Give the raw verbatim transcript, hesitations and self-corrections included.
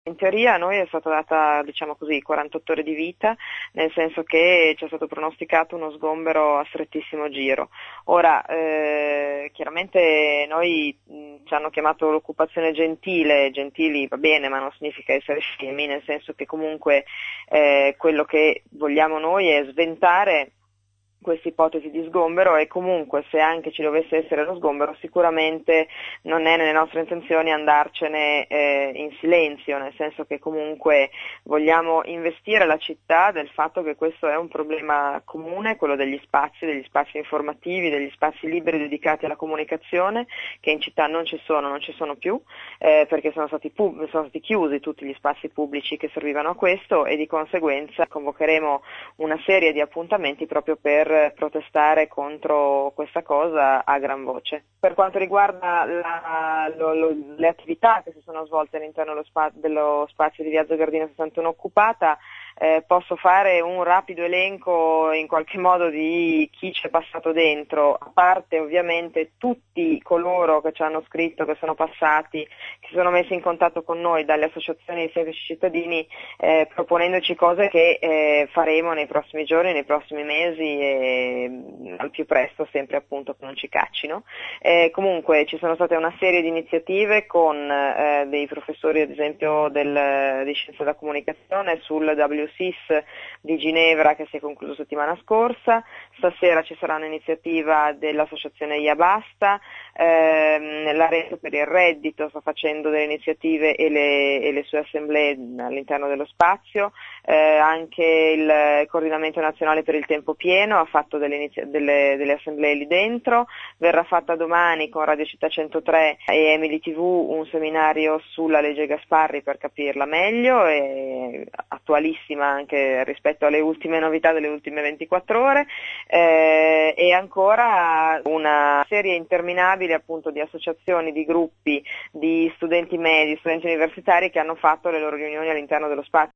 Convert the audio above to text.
In teoria a noi è stata data, diciamo così, quarantotto ore di vita, nel senso che ci è stato pronosticato uno sgombero a strettissimo giro. Ora, eh, chiaramente noi mh, ci hanno chiamato l'occupazione gentile, gentili va bene, ma non significa essere scemi, nel senso che comunque eh, quello che vogliamo noi è sventare questa ipotesi di sgombero e comunque se anche ci dovesse essere lo sgombero sicuramente non è nelle nostre intenzioni andarcene eh, in silenzio, nel senso che comunque vogliamo investire la città del fatto che questo è un problema comune, quello degli spazi, degli spazi informativi, degli spazi liberi dedicati alla comunicazione, che in città non ci sono, non ci sono più, eh, perché sono stati, pub- sono stati chiusi tutti gli spazi pubblici che servivano a questo e di conseguenza convocheremo una serie di appuntamenti proprio per protestare contro questa cosa a gran voce. Per quanto riguarda la, lo, lo, le attività che si sono svolte all'interno dello, spa, dello spazio di Viaggio Gardino sessantuno occupata, eh, posso fare un rapido elenco in qualche modo di chi ci è passato dentro, a parte ovviamente tutti coloro che ci hanno scritto, che sono passati, che si sono messi in contatto con noi dalle associazioni di semplici cittadini eh, proponendoci cose che eh, faremo nei prossimi giorni, nei prossimi mesi e mh, al più presto, sempre appunto che non ci caccino. Eh, comunque ci sono state una serie di iniziative con eh, dei professori ad esempio del, di scienze della comunicazione sul W S I S di Ginevra che si è concluso settimana scorsa, stasera ci sarà un'iniziativa dell'associazione Iabasta, ehm, la Rete per il Reddito sta facendo delle iniziative e le, e le sue assemblee all'interno dello spazio, eh, anche il Coordinamento Nazionale per il Tempo Pieno ha fatto delle, delle, delle assemblee lì dentro, verrà fatta domani con Radio Città centotré e Emily tivù un seminario sulla legge Gasparri per capirla meglio, e attualissima anche rispetto alle ultime novità delle ultime ventiquattro ore, eh, e ancora una serie interminabile appunto di associazioni, di gruppi, di studenti medi, studenti universitari che hanno fatto le loro riunioni all'interno dello spazio.